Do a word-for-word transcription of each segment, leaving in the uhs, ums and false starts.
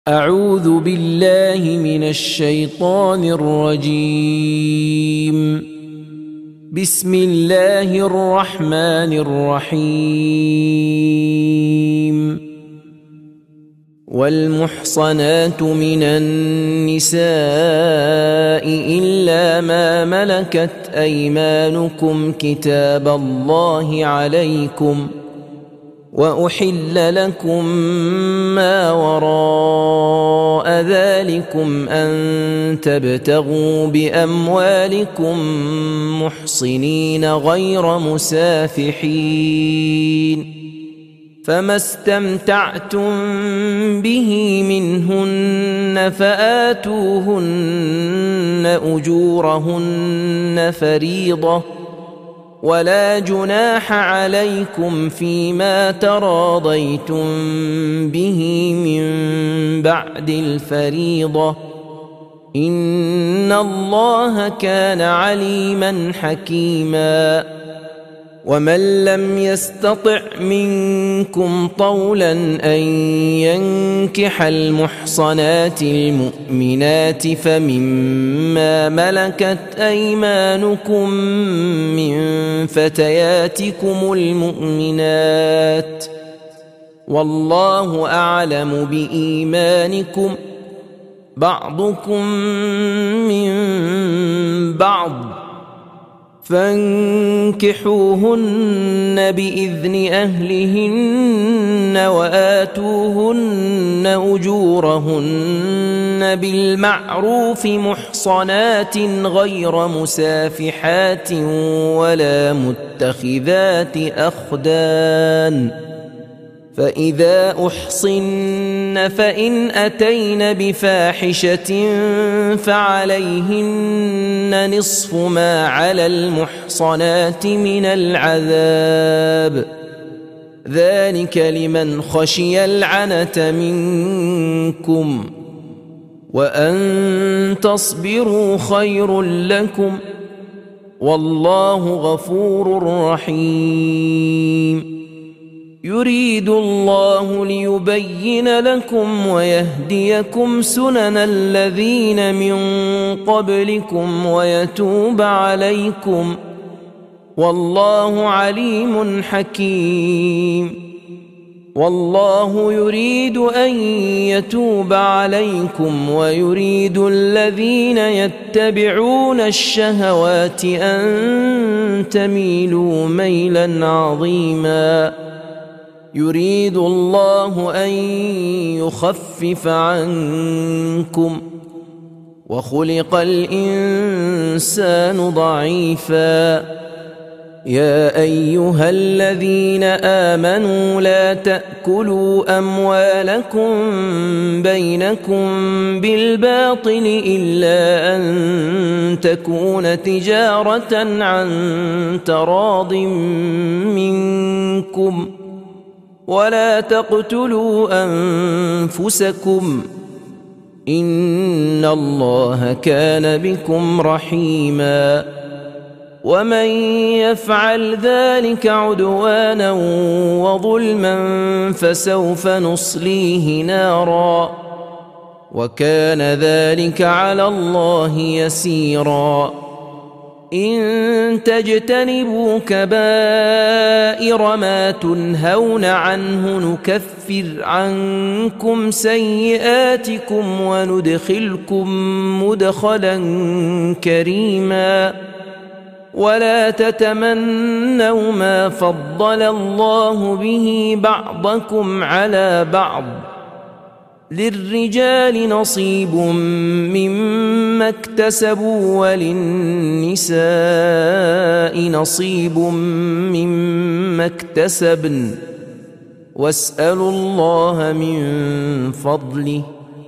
أعوذ بالله من الشيطان الرجيم. بسم الله الرحمن الرحيم. والمحصنات من النساء إلا ما ملكت أيمانكم كتاب الله عليكم، وأحل لكم ما وراء ذلكم أن تبتغوا بأموالكم محصنين غير مسافحين، فما استمتعتم به منهن فآتوهن أجورهن فريضة، ولا جناح عليكم فيما تراضيتم به من بعد الفريضة، إن الله كان عليما حكيما. ومن لم يستطع منكم طولا أن ينكح المحصنات المؤمنات فمما ملكت أيمانكم من فتياتكم المؤمنات، والله أعلم بإيمانكم، بعضكم من بعض، فانكحوهن بإذن أهلهن وآتوهن أجورهن بالمعروف محصنات غير مسافحات ولا متخذات أخدان، فإذا أحصن فإن أتين بفاحشة فعليهن نصف ما على المحصنات من العذاب، ذلك لمن خشي العنة منكم، وأن تصبروا خير لكم، والله غفور رحيم. يريد الله ليبين لكم ويهديكم سنن الذين من قبلكم ويتوب عليكم، والله عليم حكيم. والله يريد أن يتوب عليكم ويريد الذين يتبعون الشهوات أن تميلوا ميلا عظيما. يريد الله أن يخفف عنكم، وخلق الإنسان ضعيفا. يا أيها الذين آمنوا لا تأكلوا أموالكم بينكم بالباطل إلا أن تكون تجارة عن تراض منكم، ولا تقتلوا أنفسكم، إن الله كان بكم رحيما. ومن يفعل ذلك عدوانا وظلما فسوف نصليه نارا، وكان ذلك على الله يسيرا. إن تجتنبوا كبائر ما تنهون عنه نكفر عنكم سيئاتكم وندخلكم مدخلا كريما. ولا تتمنوا ما فضل الله به بعضكم على بعض، للرجال نصيب مما اكتسبوا وللنساء نصيب مما اكتسبن، واسألوا الله من فضله،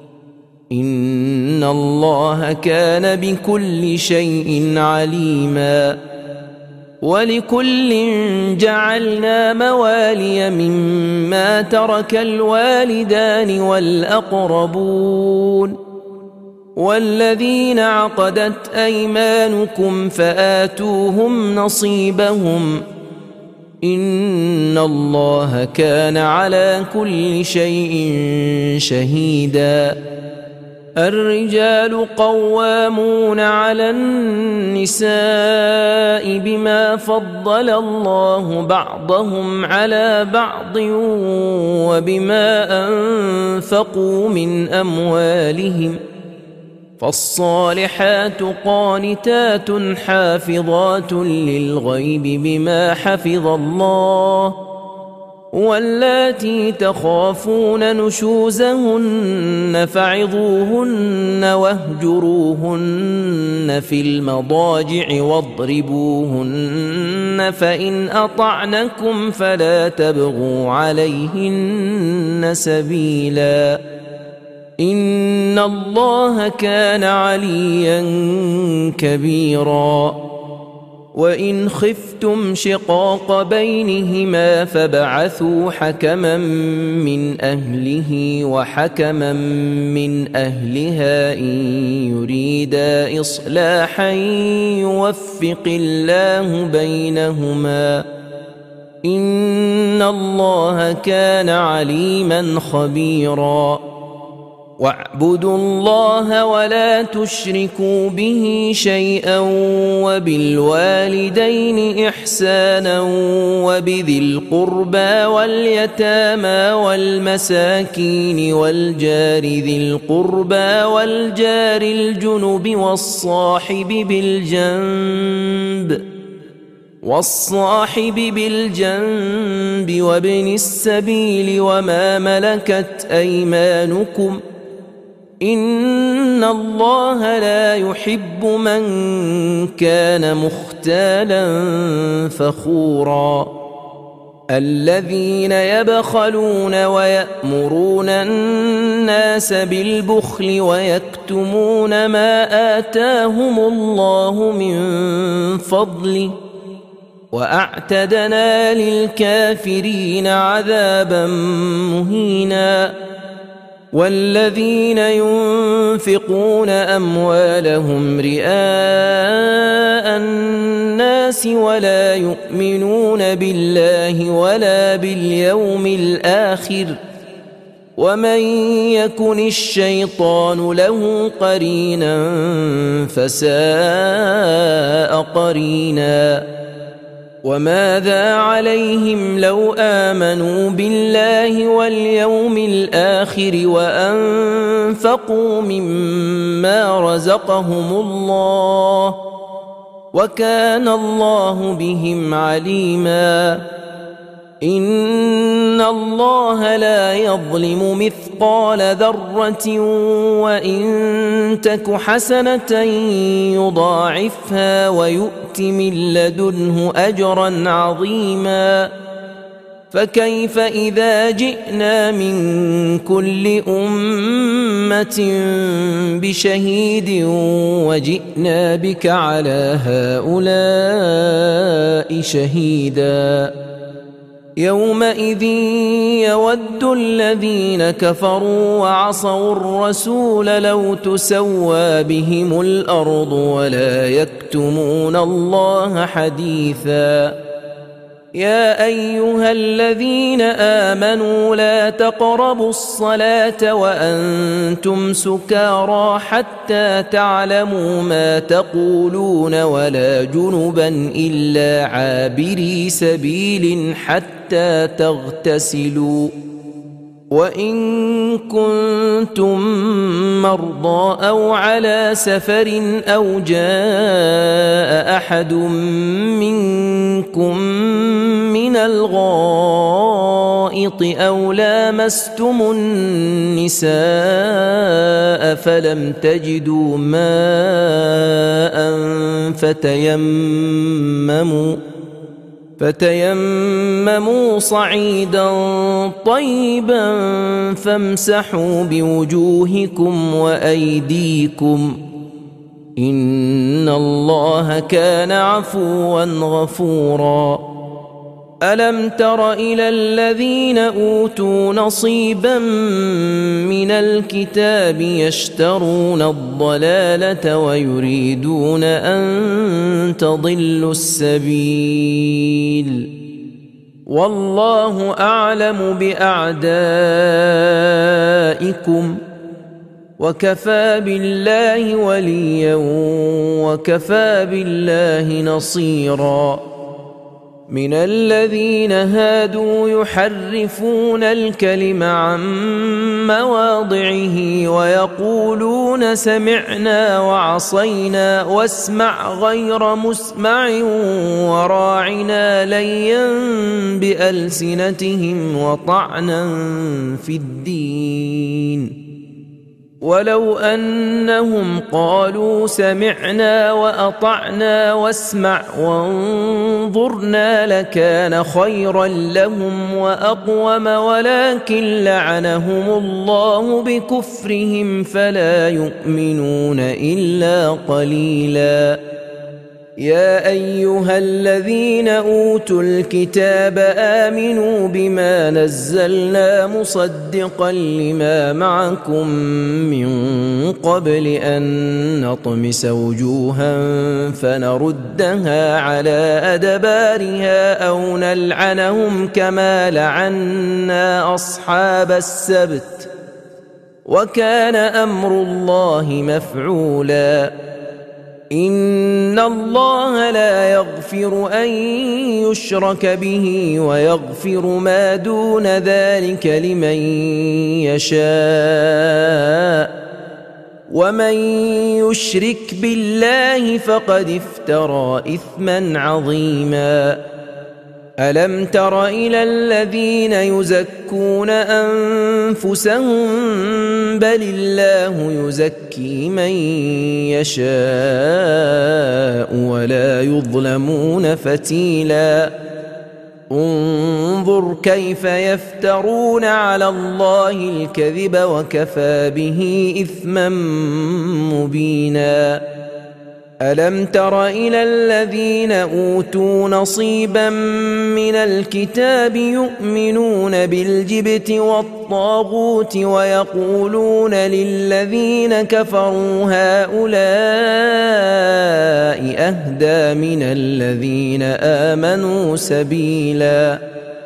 إن الله كان بكل شيء عليما. ولكل جعلنا موالي مما ترك الوالدان والأقربون، والذين عقدت أيمانكم فآتوهم نصيبهم، إن الله كان على كل شيء شهيدا. الرجال قوامون على النساء بما فضل الله بعضهم على بعض وبما أنفقوا من أموالهم، فالصالحات قانتات حافظات للغيب بما حفظ الله، واللاتي تخافون نشوزهن فعظوهن واهجروهن في المضاجع واضربوهن، فإن أطعنكم فلا تبغوا عليهن سبيلا، إن الله كان عليا كبيرا. وإن خفتم شقاق بينهما فابعثوا حكما من أهله وحكما من أهلها إن يريدا إصلاحا يوفق الله بينهما، إن الله كان عليما خبيرا. واعبدوا الله ولا تشركوا به شيئا وبالوالدين إحسانا وبذي القربى واليتامى والمساكين والجار ذي القربى والجار الجنب والصاحب بالجنب والصاحب بالجنب وابن السبيل وما ملكت أيمانكم، إن الله لا يحب من كان مختالا فخورا. الذين يبخلون ويأمرون الناس بالبخل ويكتمون ما آتاهم الله من فضله، وأعتدنا للكافرين عذابا مهينا. والذين ينفقون أموالهم رئاء الناس ولا يؤمنون بالله ولا باليوم الآخر، ومن يكن الشيطان له قرينا فساء قرينا. وماذا عليهم لو آمنوا بالله واليوم الآخر وأنفقوا مما رزقهم الله، وكان الله بهم عليما. إن الله لا يظلم مثقال ذرة وإن تك حسنة يضاعفها ويؤت من لدنه أجرا عظيما. فكيف إذا جئنا من كل أمة بشهيد وجئنا بك على هؤلاء شهيدا، يومئذ يود الذين كفروا وعصوا الرسول لو تسوى بهم الأرض ولا يكتمون الله حديثا. يا أيها الذين آمنوا لا تقربوا الصلاة وأنتم سكارى حتى تعلموا ما تقولون ولا جنبا إلا عابري سبيل حتى تغتسلوا، وإن كنتم مرضى أو على سفر أو جاء أحد منكم من الغائط أو لامستم النساء فلم تجدوا ماء فتيمموا فتيمموا صعيدا طيبا فامسحوا بوجوهكم وأيديكم، إن الله كان عفوا غفورا. ألم تر إلى الذين أوتوا نصيبا من الكتاب يشترون الضلالة ويريدون أن تضلوا السبيل، والله أعلم بأعدائكم وكفى بالله وليا وكفى بالله نصيرا. من الذين هادوا يحرفون الكلم عن مواضعه ويقولون سمعنا وعصينا واسمع غير مسمع وراعنا ليا بألسنتهم وطعنا في الدين. ولو أنهم قالوا سمعنا وأطعنا واسمع وانظرنا لكان خيرا لهم وأقوم ولكن لعنهم الله بكفرهم فلا يؤمنون إلا قليلا. يا أيها الذين أوتوا الكتاب آمنوا بما نزلنا مصدقا لما معكم من قبل أن نطمس وجوها فنردها على أدبارها أو نلعنهم كما لعنا أصحاب السبت وكان أمر الله مفعولا. إن الله لا يغفر أن يشرك به ويغفر ما دون ذلك لمن يشاء ومن يشرك بالله فقد افترى إثما عظيما. ألم تر إلى الذين يزكون أنفسهم بل الله يزكي من يشاء ولا يظلمون فتيلا. انظر كيف يفترون على الله الكذب وكفى به إثما مبينا. ألم تر إلى الذين أوتوا نصيبا من الكتاب يؤمنون بالجبت والطاغوت ويقولون للذين كفروا هؤلاء أهدى من الذين آمنوا سبيلا.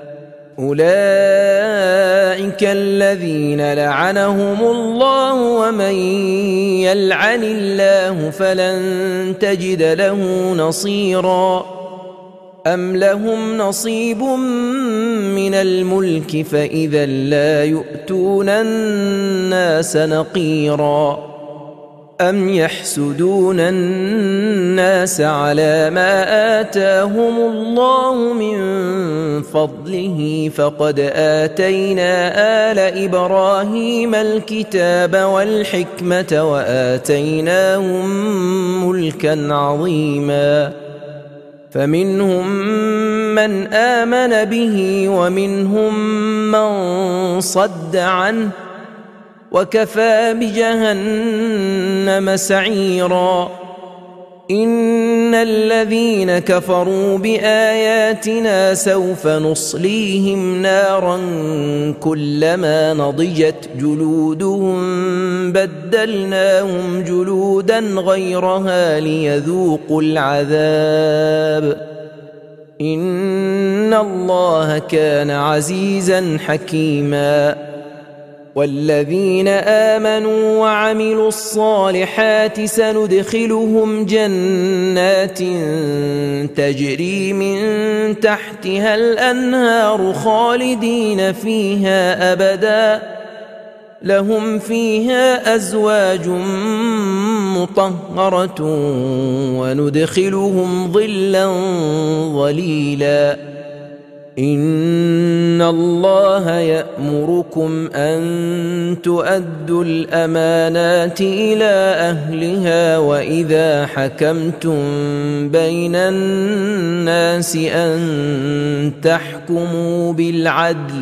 أولئك الذين لعنهم الله ومن يلعن الله فلن تجد له نصيرا. أم لهم نصيب من الملك فإذا لا يؤتون الناس نقيرا. أم يحسدون الناس على ما آتاهم الله من فضله فقد آتينا آل إبراهيم الكتاب والحكمة وآتيناهم ملكا عظيما. فمنهم من آمن به ومنهم من صد عنه وكفى بجهنم سعيرا. إن الذين كفروا بآياتنا سوف نصليهم نارا كلما نضجت جلودهم بدلناهم جلودا غيرها ليذوقوا العذاب. إن الله كان عزيزا حكيما. والذين آمنوا وعملوا الصالحات سندخلهم جنات تجري من تحتها الأنهار خالدين فيها أبدا لهم فيها أزواج مطهرة وندخلهم ظلا ظليلا. إن الله يأمركم أن تؤدوا الأمانات إلى أهلها وإذا حكمتم بين الناس أن تحكموا بالعدل.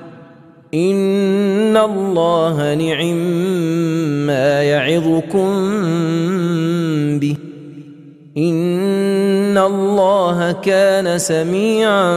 إن الله نعم ما يعظكم به إن الله كان سميعا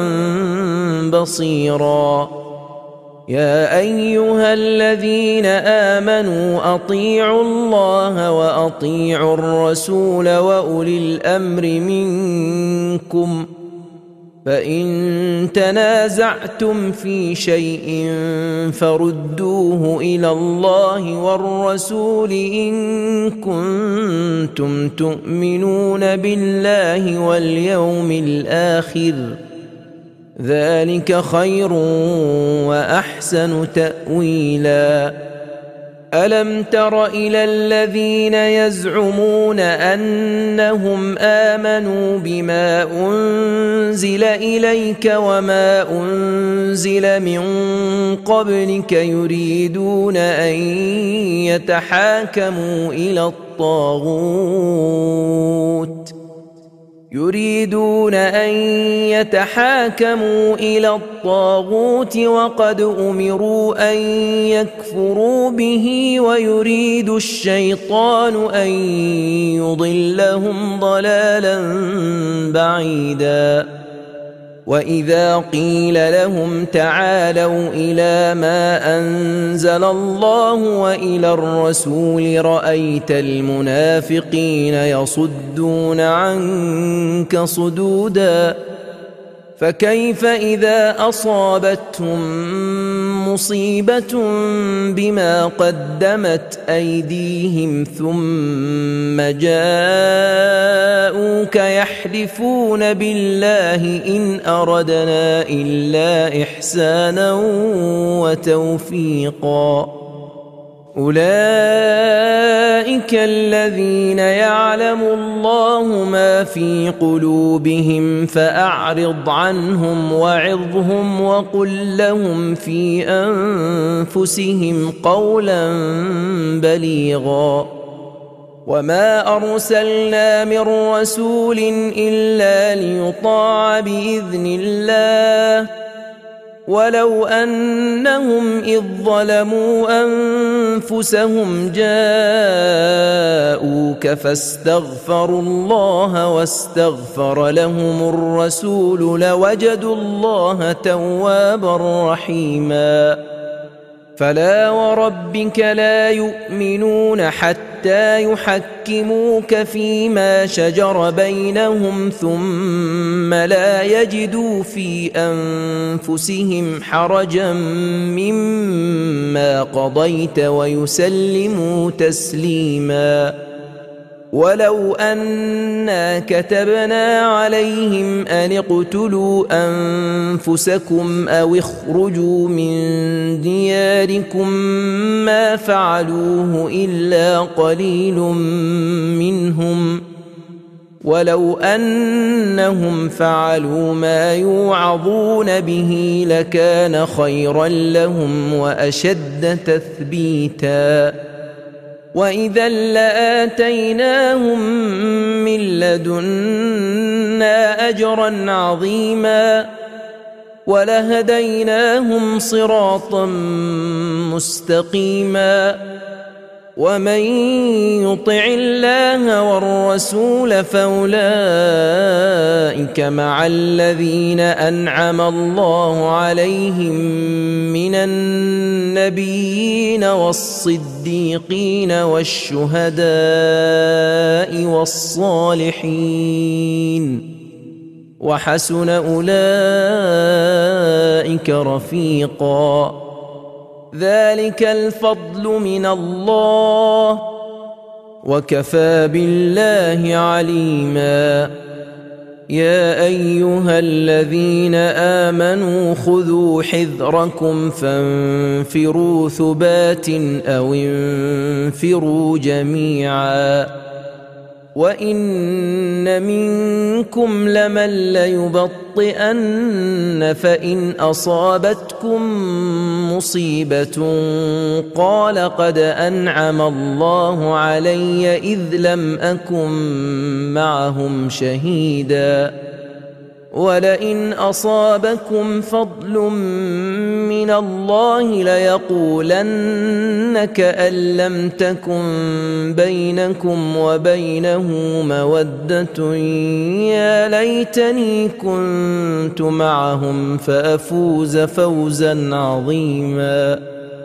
بصيرا. يا أيها الذين آمنوا أطيعوا الله وأطيعوا الرسول وأولي الأمر منكم فإن تنازعتم في شيء فردوه إلى الله والرسول إن كنتم تؤمنون بالله واليوم الآخر، ذلك خير وأحسن تأويلا. ألم تر إلى الذين يزعمون أنهم آمنوا بما أنزل إليك وما أنزل من قبلك يريدون أن يتحاكموا إلى الطاغوت يريدون أن يتحاكموا إلى الطاغوت وقد أمروا أن يكفروا به ويريد الشيطان أن يضلهم ضلالا بعيدا. وإذا قيل لهم تعالوا إلى ما أنزل الله وإلى الرسول رأيت المنافقين يصدون عنك صدودا. فكيف إذا أصابتهم مصيبة بما قدمت أيديهم ثم جاءوك يحلفون بالله إن أردنا إلا إحسانا وتوفيقا. أولئك الذين يعلم الله ما في قلوبهم فأعرض عنهم وعظهم وقل لهم في أنفسهم قولا بليغا. وما أرسلنا من رسول إلا ليطاع بإذن الله ولو أنهم إذ ظلموا أنفسهم جاءوك فاستغفروا الله واستغفر لهم الرسول لوجدوا الله توابا رحيما. فلا وربك لا يؤمنون حتى يحكموك فيما شجر بينهم ثم لا يجدوا في أنفسهم حرجا مما قضيت ويسلموا تسليما. ولو أنا كتبنا عليهم أن اقتلوا أنفسكم أو اخرجوا من دياركم ما فعلوه إلا قليل منهم ولو أنهم فعلوا ما يوعظون به لكان خيرا لهم وأشد تثبيتا. وإذا لآتيناهم من لدنا أجرا عظيما ولهديناهم صراطا مستقيما. ومن يطع الله والرسول فأولئك مع الذين أنعم الله عليهم من النبيين والصديقين والشهداء والصالحين وحسن أولئك رفيقا. ذلك الفضل من الله وكفى بالله عليما. يا أيها الذين آمنوا خذوا حذركم فانفروا ثبات أو انفروا جميعا. وإن منكم لمن ليبطئن فإن أصابتكم مصيبة قال قد أنعم الله علي إذ لم أكن معهم شهيدا. ولئن أصابكم فضل من الله ليقولن كأن لم تكن بينكم وبينه مودة يا ليتني كنت معهم فأفوز فوزا عظيما.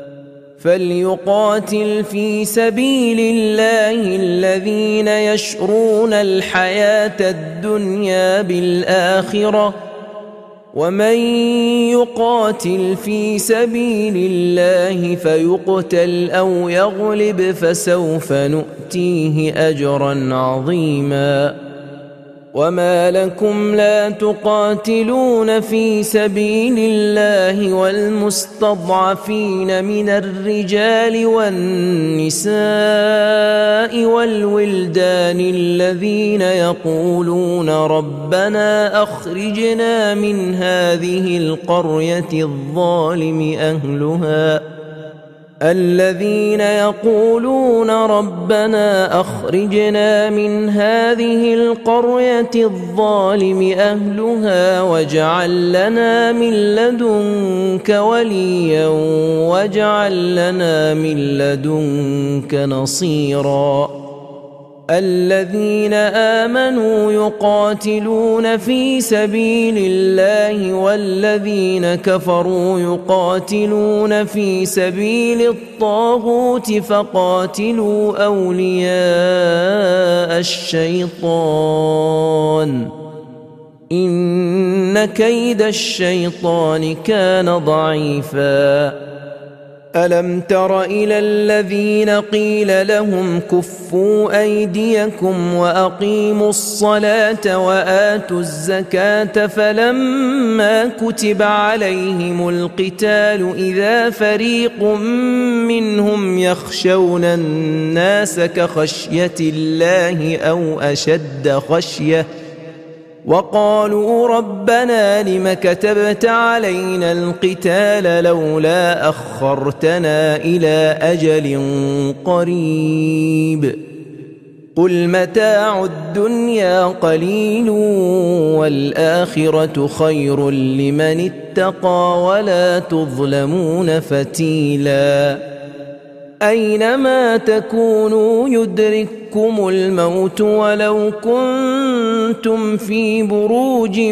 فليقاتل في سبيل الله الذين يشرون الحياة الدنيا بالآخرة ومن يقاتل في سبيل الله فيقتل أو يغلب فسوف نؤتيه أجرا عظيما وما لكم لا تقاتلون في سبيل الله والمستضعفين من الرجال والنساء والولدان الذين يقولون ربنا أخرجنا من هذه القرية الظالم أهلها الذين يقولون ربنا أخرجنا من هذه القرية الظالم أهلها واجعل لنا من لدنك وليا واجعل لنا من لدنك نصيرا الذين آمنوا يقاتلون في سبيل الله والذين كفروا يقاتلون في سبيل الطاغوت فقاتلوا أولياء الشيطان إن كيد الشيطان كان ضعيفا ألم تر إلى الذين قيل لهم كفوا أيديكم وأقيموا الصلاة وآتوا الزكاة فلما كتب عليهم القتال إذا فريق منهم يخشون الناس كخشية الله أو أشد خشية وقالوا ربنا لم كتبت علينا القتال لولا أخرتنا إلى أجل قريب قل متاع الدنيا قليل والآخرة خير لمن اتقى ولا تظلمون فتيلا أينما تكونوا يدرككم الموت ولو كنتم في بروج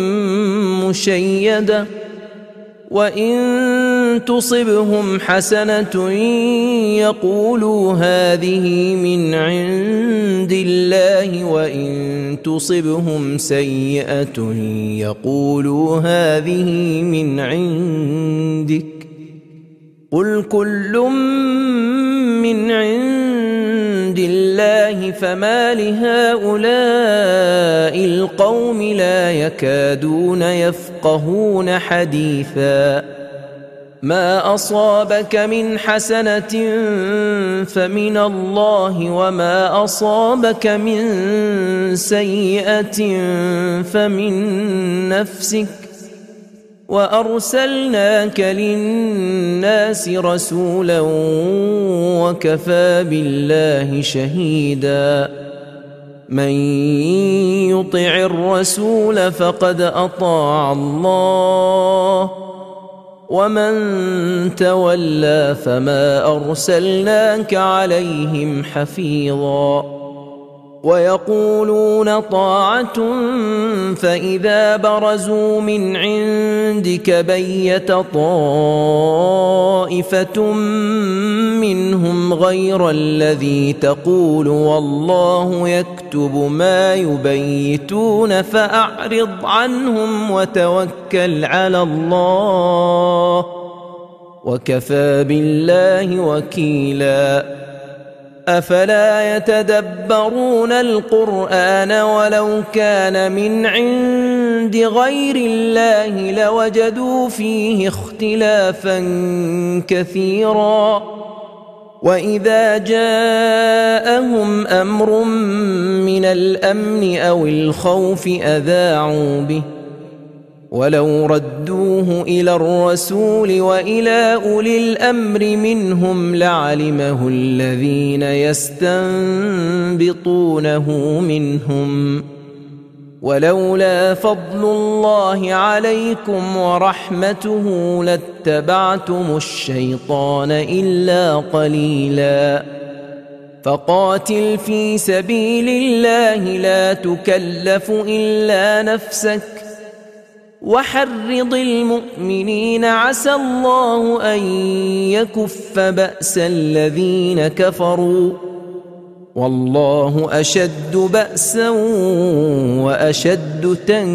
مشيدة وإن تصبهم حسنة يقولوا هذه من عند الله وإن تصبهم سيئة يقولوا هذه من عندك قل كل من عند الله فما لهؤلاء القوم لا يكادون يفقهون حديثا ما أصابك من حسنة فمن الله وما أصابك من سيئة فمن نفسك وأرسلناك للناس رسولا وكفى بالله شهيدا من يطع الرسول فقد أطاع الله ومن تولى فما أرسلناك عليهم حفيظا ويقولون طاعة فإذا برزوا من عندك بيت طائفة منهم غير الذي تقول والله يكتب ما يبيتون فأعرض عنهم وتوكل على الله وكفى بالله وكيلا أفلا يتدبرون القرآن ولو كان من عند غير الله لوجدوا فيه اختلافا كثيرا وإذا جاءهم أمر من الأمن أو الخوف أذاعوا به ولو ردوه إلى الرسول وإلى أولي الأمر منهم لعلمه الذين يستنبطونه منهم ولولا فضل الله عليكم ورحمته لاتبعتم الشيطان إلا قليلا فقاتل في سبيل الله لا تكلف إلا نفسك وحرض المؤمنين عسى الله أن يكف بأس الذين كفروا والله أشد بأسا وأشد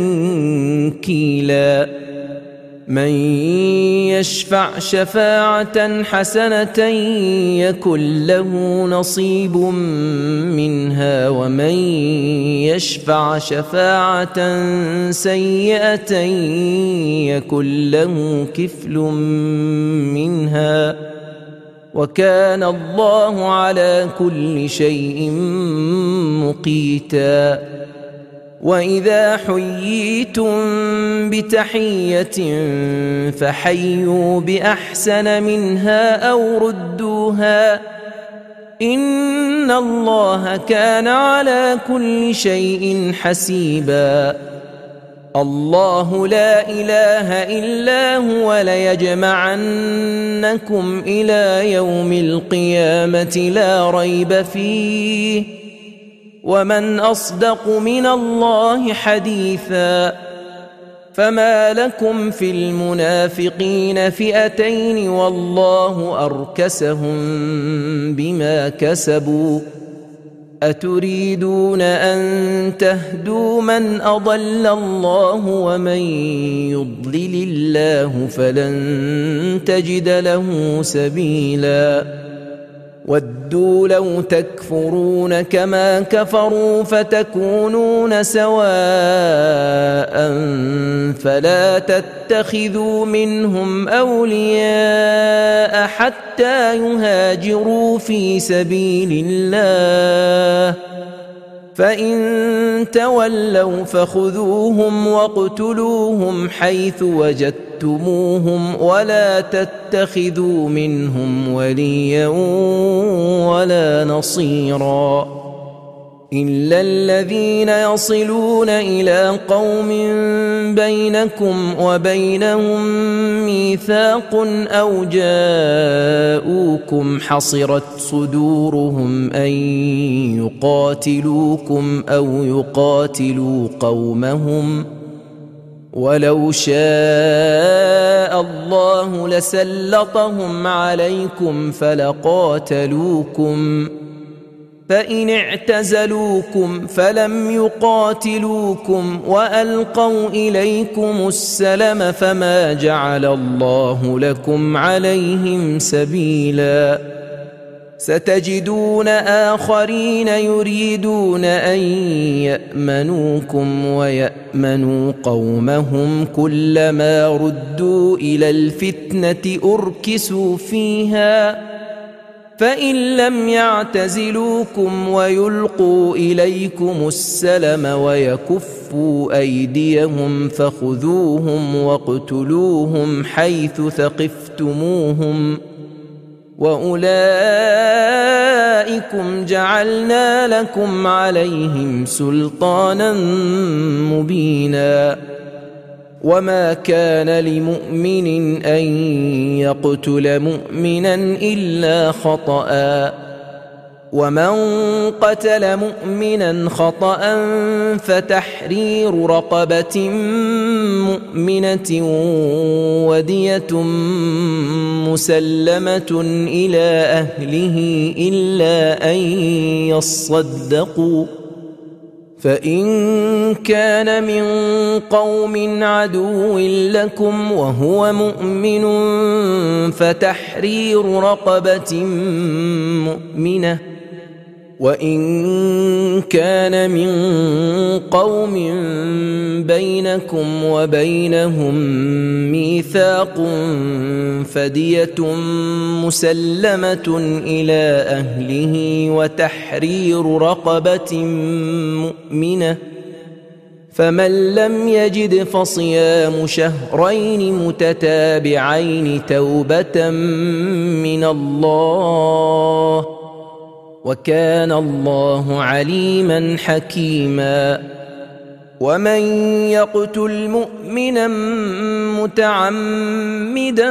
تنكيلا من يشفع شفاعة حسنة يكن له نصيب منها ومن يشفع شفاعة سيئة يكن له كفل منها وكان الله على كل شيء مقيتا وإذا حييتم بتحية فحيوا بأحسن منها أو ردوها إن الله كان على كل شيء حسيبا الله لا إله إلا هو ليجمعنكم إلى يوم القيامة لا ريب فيه ومن أصدق من الله حديثا فما لكم في المنافقين فئتين والله أركسهم بما كسبوا أتريدون أن تهدوا من أضل الله ومن يضلل الله فلن تجد له سبيلا ودوا لو تكفرون كما كفروا فتكونون سواء فلا تتخذوا منهم أولياء حتى يهاجروا في سبيل الله فإن تولوا فخذوهم واقتلوهم حيث وجدتموهم ولا تتخذوا منهم وليا ولا نصيرا إلا الذين يصلون إلى قوم بينكم وبينهم ميثاق أو جاءوكم حصرت صدورهم أن يقاتلوكم أو يقاتلوا قومهم ولو شاء الله لسلطهم عليكم فلقاتلوكم فإن اعتزلوكم فلم يقاتلوكم وألقوا إليكم السلم فما جعل الله لكم عليهم سبيلا ستجدون آخرين يريدون أن يأمنوكم ويأمنوا قومهم كلما ردوا إلى الفتنة أركسوا فيها فإن لم يعتزلوكم ويلقوا إليكم السلم ويكفوا أيديهم فخذوهم واقتلوهم حيث ثقفتموهم وأولئكم جعلنا لكم عليهم سلطانا مبينا وما كان لمؤمن أن يقتل مؤمنا إلا خطأ ومن قتل مؤمنا خطأ فتحرير رقبة مؤمنة ودية مسلمة إلى أهله إلا أن يصدقوا فإن كان من قوم عدو لكم وهو مؤمن فتحرير رقبة مؤمنة وإن كان من قوم بينكم وبينهم ميثاق فدية مسلمة إلى أهله وتحرير رقبة مؤمنة فمن لم يجد فصيام شهرين متتابعين توبة من الله وكان الله عليما حكيما ومن يقتل مؤمنا متعمدا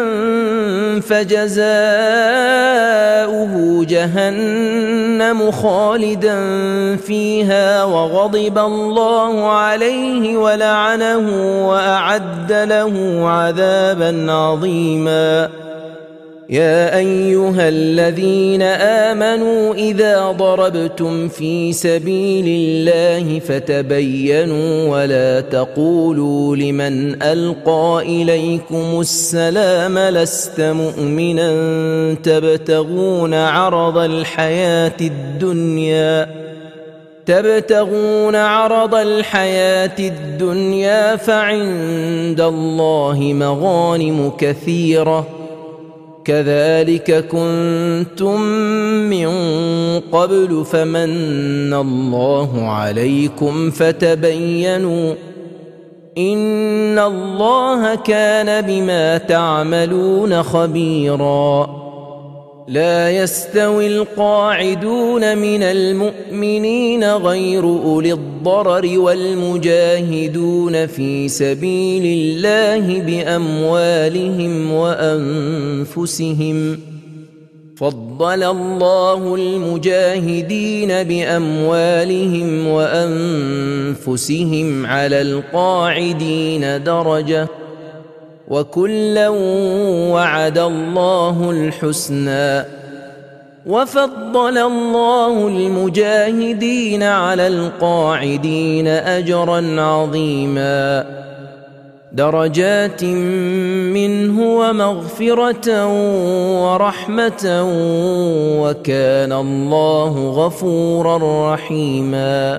فجزاؤه جهنم خالدا فيها وغضب الله عليه ولعنه وأعد له عذابا عظيما يا أيها الذين آمنوا إذا ضربتم في سبيل الله فتبينوا ولا تقولوا لمن ألقى إليكم السلام لست مؤمنا تبتغون عرض الحياة الدنيا تبتغون عرض الحياة الدنيا فعند الله مغانم كثيرة كذلك كنتم من قبل فمن الله عليكم فتبينوا إن الله كان بما تعملون خبيرا لا يستوي القاعدون من المؤمنين غير أولي الضرر والمجاهدون في سبيل الله بأموالهم وأنفسهم فضل الله المجاهدين بأموالهم وأنفسهم على القاعدين درجة وكلا وعد الله الحسنى وفضل الله المجاهدين على القاعدين أجرا عظيما درجات منه ومغفرة ورحمة وكان الله غفورا رحيما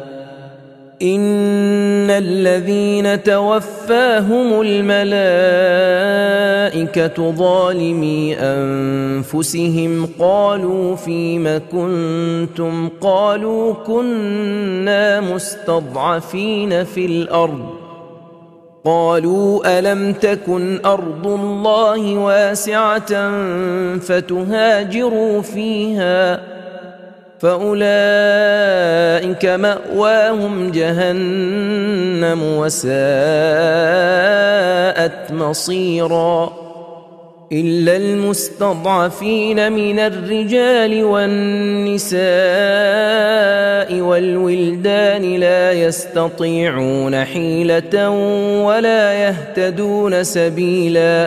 إن الذين توفاهم الملائكة ظالمي أنفسهم قالوا فيم كنتم قالوا كنا مستضعفين في الأرض قالوا ألم تكن أرض الله واسعة فتهاجروا فيها فأولئك مأواهم جهنم وساءت مصيرا إلا المستضعفين من الرجال والنساء والولدان لا يستطيعون حيلة ولا يهتدون سبيلا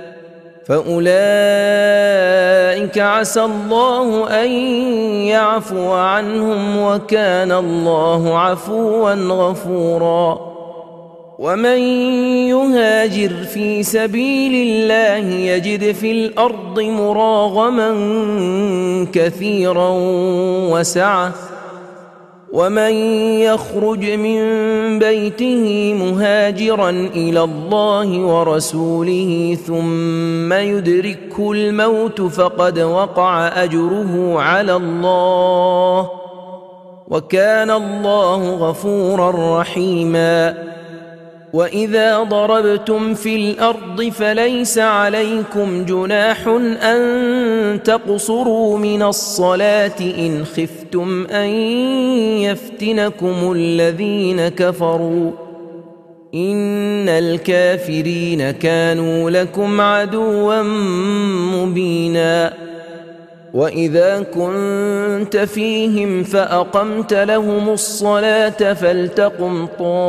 فأولئك عسى الله أن يعفو عنهم وكان الله عفوا غفورا ومن يهاجر في سبيل الله يجد في الأرض مراغما كثيرا وسعة ومن يخرج من بيته مهاجرا إلى الله ورسوله ثم يدركه الموت فقد وقع أجره على الله وكان الله غفورا رحيما وإذا ضربتم في الأرض فليس عليكم جناح أن تقصروا من الصلاة إن خفتم أن يفتنكم الذين كفروا إن الكافرين كانوا لكم عدوا مبينا وإذا كنت فيهم فأقمت لهم الصلاة فلتقم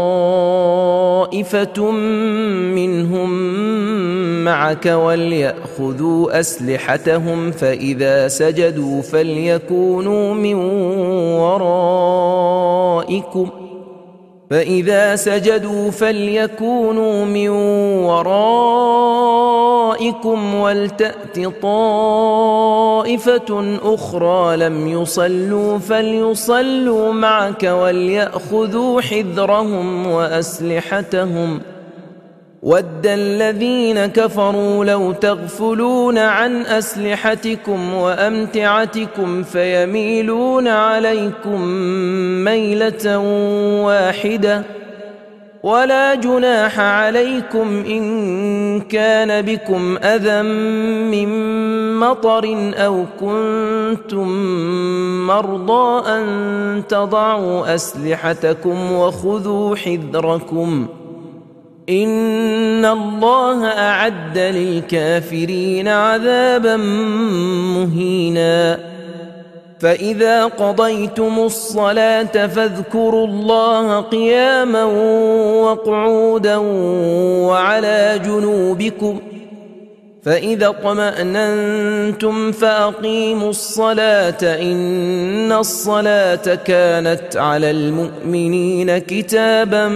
طائفة منهم معك وليأخذوا أسلحتهم فإذا سجدوا فليكونوا من ورائكم فإذا سجدوا فليكونوا من ورائكم ولتأت طائفة أخرى لم يصلوا فليصلوا معك وليأخذوا حذرهم وأسلحتهم ود الذين كفروا لو تغفلون عن أسلحتكم وأمتعتكم فيميلون عليكم ميلة واحدة ولا جناح عليكم إن كان بكم أذى من مطر أو كنتم مرضى أن تضعوا أسلحتكم وخذوا حذركم إن الله أعد للكافرين عذابا مهينا فإذا قضيتم الصلاة فاذكروا الله قياما وقعودا وعلى جنوبكم فإذا اطمأننتم فأقيموا الصلاة إن الصلاة كانت على المؤمنين كتابا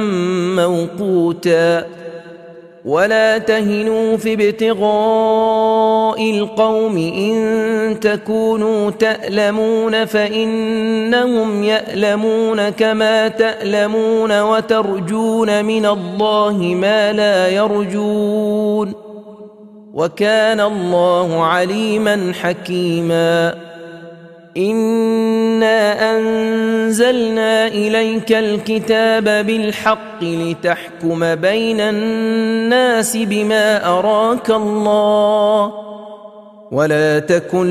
موقوتا ولا تهنوا في ابتغاء القوم إن تكونوا تألمون فإنهم يألمون كما تألمون وترجون من الله ما لا يرجون وكان الله عليما حكيما إنا أنزلنا إليك الكتاب بالحق لتحكم بين الناس بما أراك الله ولا تكن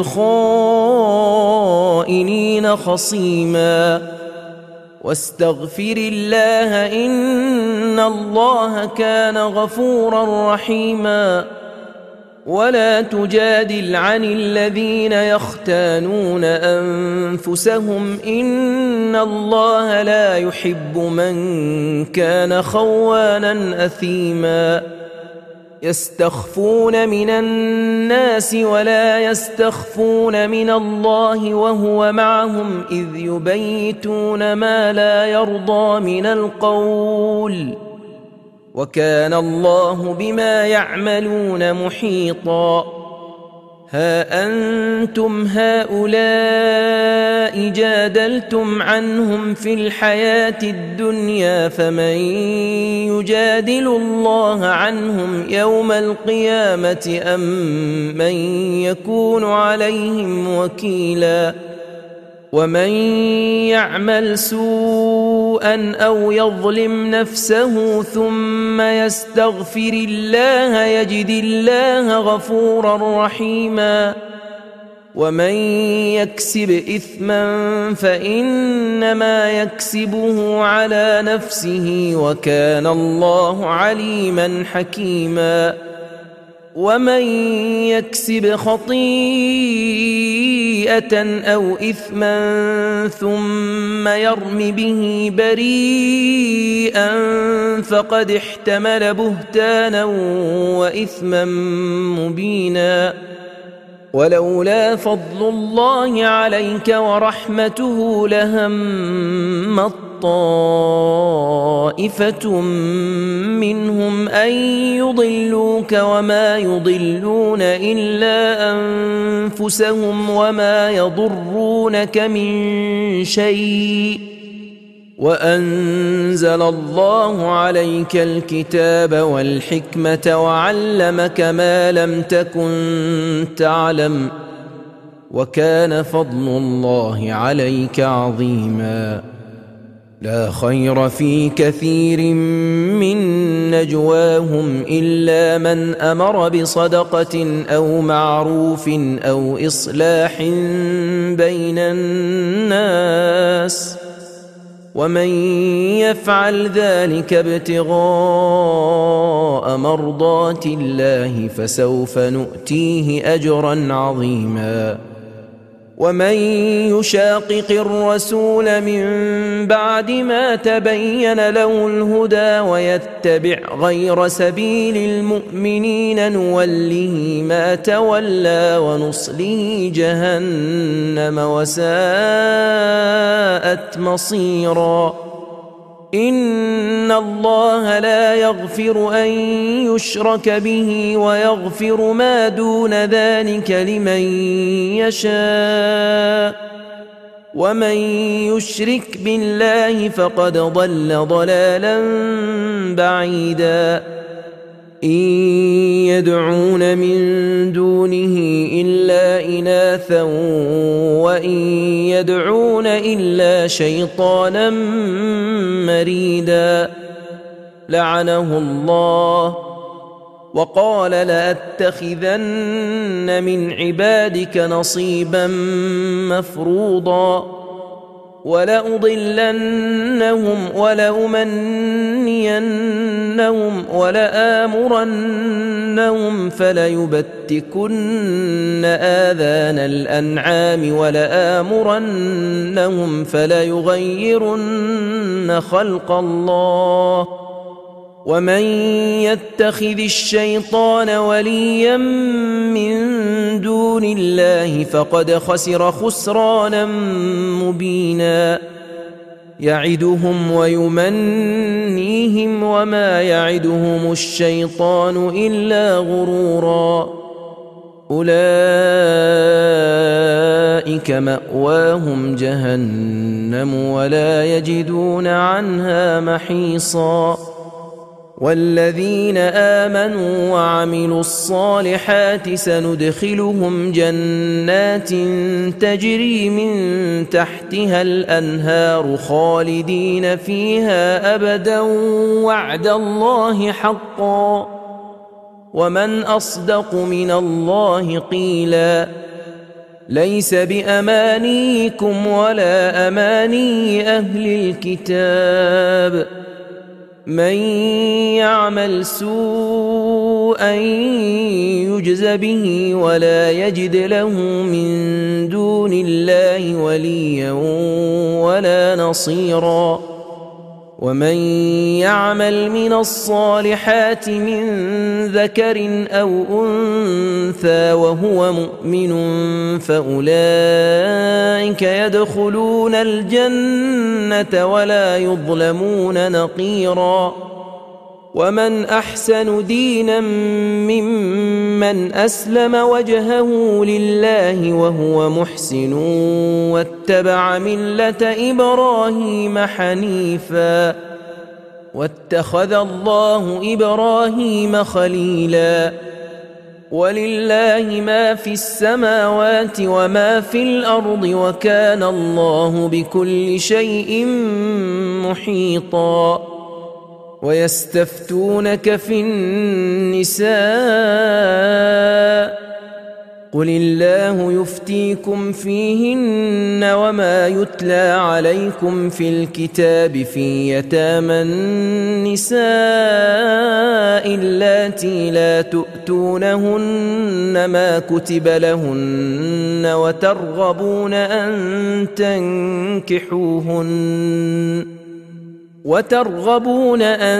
للخائنين خصيما واستغفر الله إن الله كان غفورا رحيما ولا تجادل عن الذين يختانون أنفسهم إن الله لا يحب من كان خوانا أثيما يستخفون من الناس ولا يستخفون من الله وهو معهم إذ يبيتون ما لا يرضى من القول وكان الله بما يعملون محيطا ها أنتم هؤلاء جادلتم عنهم في الحياة الدنيا فمن يجادل الله عنهم يوم القيامة أم من يكون عليهم وكيلا ومن يعمل سوءا أو يظلم نفسه ثم يستغفر الله يجد الله غفورا رحيما ومن يكسب إثما فإنما يكسبه على نفسه وكان الله عليما حكيما ومن يكسب خطيئة أو إثما ثم يرم به بريئا فقد احتمل بهتانا وإثما مبينا ولولا فضل الله عليك ورحمته لهم طائفة منهم أن يضلوك وما يضلون إلا أنفسهم وما يضرونك من شيء وأنزل الله عليك الكتاب والحكمة وعلمك ما لم تكن تعلم وكان فضل الله عليك عظيما لا خير في كثير من نجواهم إلا من أمر بصدقة أو معروف أو إصلاح بين الناس ومن يفعل ذلك ابتغاء مرضات الله فسوف نؤتيه أجرا عظيما ومن يشاقق الرسول من بعد ما تبين له الهدى ويتبع غير سبيل المؤمنين نوله ما تولى ونصله جهنم وساءت مصيرا إن الله لا يغفر أن يشرك به ويغفر ما دون ذلك لمن يشاء ومن يشرك بالله فقد ضل ضلالا بعيدا إن يدعون من دونه إلا إناثا وإن يدعون إلا شيطانا مريدا لعنه الله وقال لأتخذن من عبادك نصيبا مفروضا ولأضلنهم ولأمنينهم ولآمرنهم فليبتكن آذان الأنعام ولآمرنهم فليغيرن خلق الله ومن يتخذ الشيطان وليا من دون الله فقد خسر خسرانا مبينا يعدهم ويمنيهم وما يعدهم الشيطان إلا غرورا أولئك مأواهم جهنم ولا يجدون عنها محيصا والذين آمنوا وعملوا الصالحات سندخلهم جنات تجري من تحتها الأنهار خالدين فيها أبدا وعد الله حقا ومن أصدق من الله قيلا ليس بأمانيكم ولا أماني أهل الكتاب من يعمل سوءا يجز به ولا يجد له من دون الله وليا ولا نصيرا ومن يعمل من الصالحات من ذكر أو أنثى وهو مؤمن فأولئك يدخلون الجنة ولا يظلمون نقيرا ومن أحسن دينا ممن أسلم وجهه لله وهو محسن واتبع ملة إبراهيم حنيفا واتخذ الله إبراهيم خليلا ولله ما في السماوات وما في الأرض وكان الله بكل شيء محيطا ويستفتونك في النساء قل الله يفتيكم فيهن وما يتلى عليكم في الكتاب في يتامى النساء اللاتي لا تؤتونهن ما كتب لهن وترغبون أن تنكحوهن وترغبون أن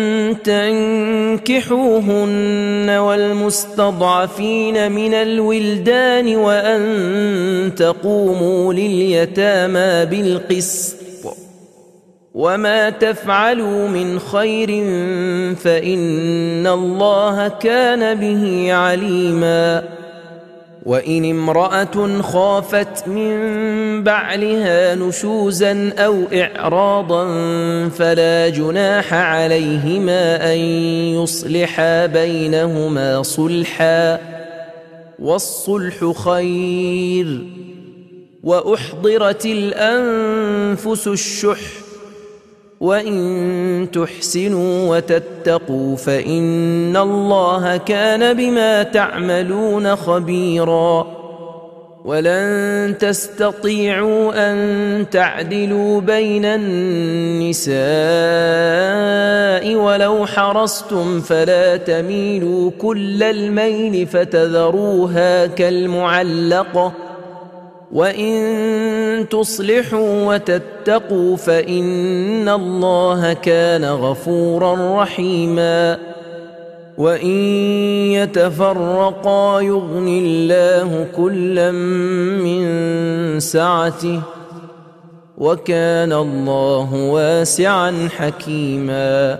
تنكحوهن والمستضعفين من الولدان وأن تقوموا لليتامى بالقسط وما تفعلوا من خير فإن الله كان به عليما وإن امرأة خافت من بعلها نشوزا أو إعراضا فلا جناح عليهما أن يصلحا بينهما صلحا والصلح خير وأحضرت الأنفس الشح وإن تحسنوا وتتقوا فإن الله كان بما تعملون خبيرا ولن تستطيعوا أن تعدلوا بين النساء ولو حرصتم فلا تميلوا كل الميل فتذروها كالمعلقة وإن تصلحوا وتتقوا فإن الله كان غفورا رحيما وإن يتفرقا يغن الله كلا من سعته وكان الله واسعا حكيما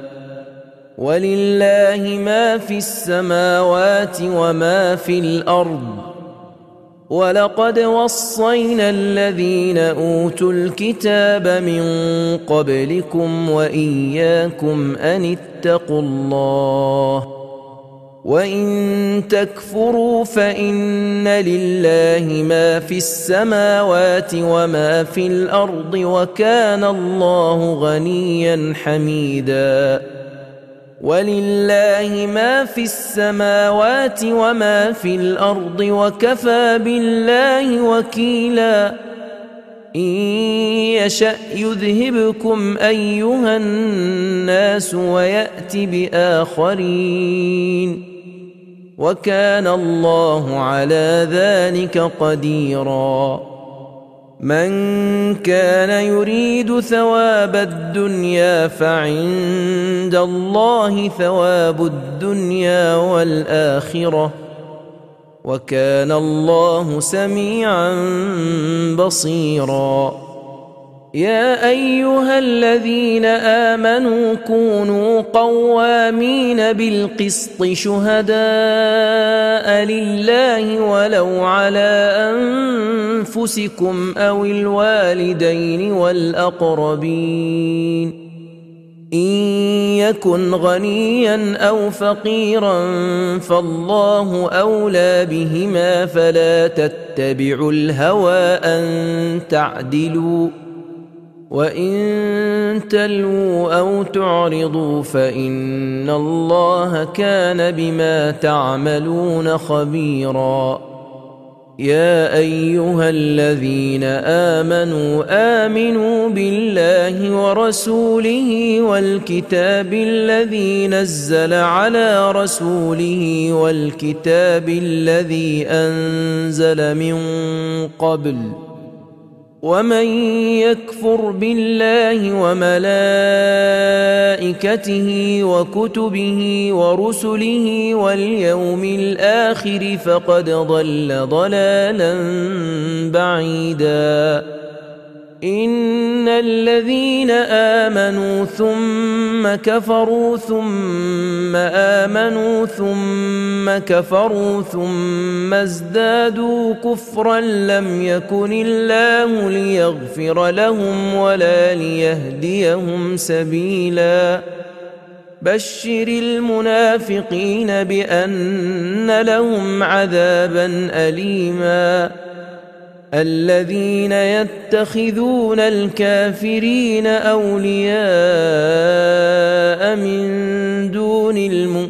ولله ما في السماوات وما في الأرض ولقد وصينا الذين أوتوا الكتاب من قبلكم وإياكم أن اتقوا الله وإن تكفروا فإن لله ما في السماوات وما في الأرض وكان الله غنيا حميدا ولله ما في السماوات وما في الأرض وكفى بالله وكيلا إن يشأ يذهبكم أيها الناس ويأت بآخرين وكان الله على ذلك قديرا من كان يريد ثواب الدنيا فعند الله ثواب الدنيا والآخرة وكان الله سميعا بصيرا. يا أيها الذين آمنوا كونوا قوامين بالقسط شهداء لله ولو على أنفسكم أو الوالدين والأقربين إن يكن غنيا أو فقيرا فالله أولى بهما فلا تتبعوا الهوى أن تعدلوا وإن تلووا أو تعرضوا فإن الله كان بما تعملون خبيرا. يا أيها الذين آمنوا آمنوا بالله ورسوله والكتاب الذي نزل على رسوله والكتاب الذي أنزل من قبل ومن يكفر بالله وملائكته وكتبه ورسله واليوم الآخر فقد ضل ضلالا بعيدا. إن الذين آمنوا ثم كفروا ثم آمنوا ثم كفروا ثم ازدادوا كفرا لم يكن الله ليغفر لهم ولا ليهديهم سبيلا. بشر المنافقين بأن لهم عذابا أليما. الذين يتخذون الكافرين أولياء من دون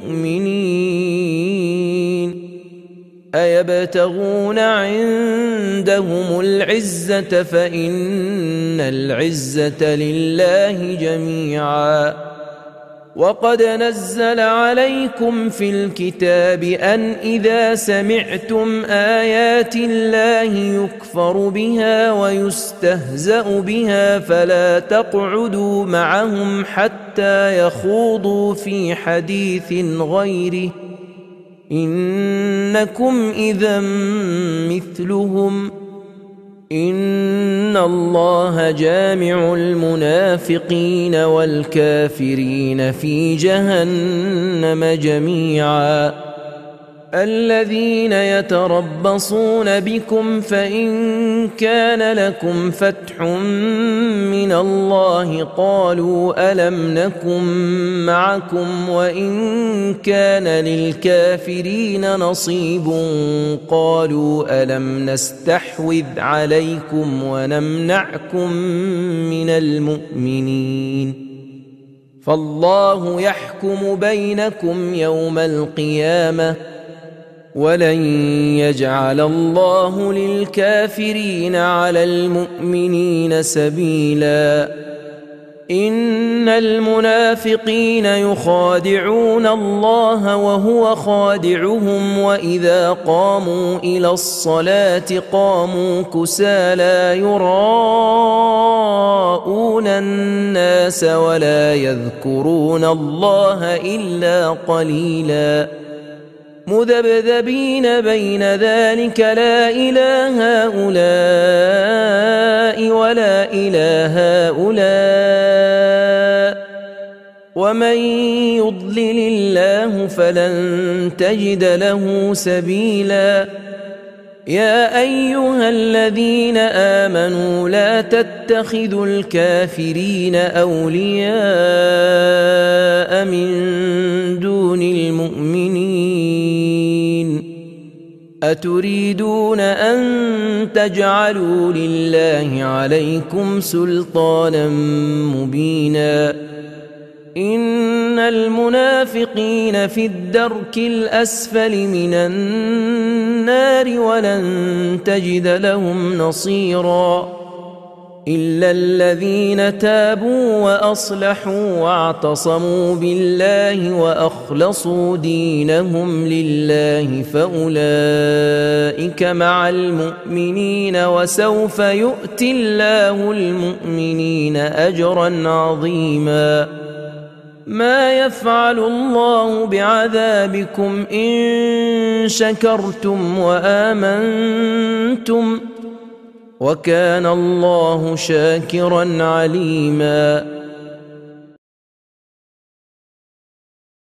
المؤمنين أيبتغون عندهم العزة فإن العزة لله جميعا. وقد نزل عليكم في الكتاب أن إذا سمعتم آيات الله يكفر بها ويستهزأ بها فلا تقعدوا معهم حتى يخوضوا في حديث غيره إنكم إذا مثلهم إن الله جامع المنافقين والكافرين في جهنم جميعا. الذين يتربصون بكم فإن كان لكم فتح من الله قالوا ألم نكن معكم وإن كان للكافرين نصيب قالوا ألم نستحوذ عليكم ونمنعكم من المؤمنين فالله يحكم بينكم يوم القيامة ولن يجعل الله للكافرين على المؤمنين سبيلا. إن المنافقين يخادعون الله وهو خادعهم وإذا قاموا إلى الصلاة قاموا كسالى يراءون الناس ولا يذكرون الله إلا قليلا. مذبذبين بين ذلك لا إله هؤلاء ولا إله هؤلاء ومن يضلل الله فلن تجد له سبيلا. يا أيها الذين آمنوا لا تتخذوا الكافرين أولياء من دون المؤمنين أتريدون أن تجعلوا لله عليكم سلطانا مبينا. إن المنافقين في الدرك الأسفل من النار ولن تجد لهم نصيرا. إلا الذين تابوا وأصلحوا واعتصموا بالله وأخلصوا دينهم لله فأولئك مع المؤمنين وسوف يؤتي الله المؤمنين أجرا عظيما. ما يفعل الله بعذابكم إن شكرتم وآمنتم وكان الله شاكرا عليما.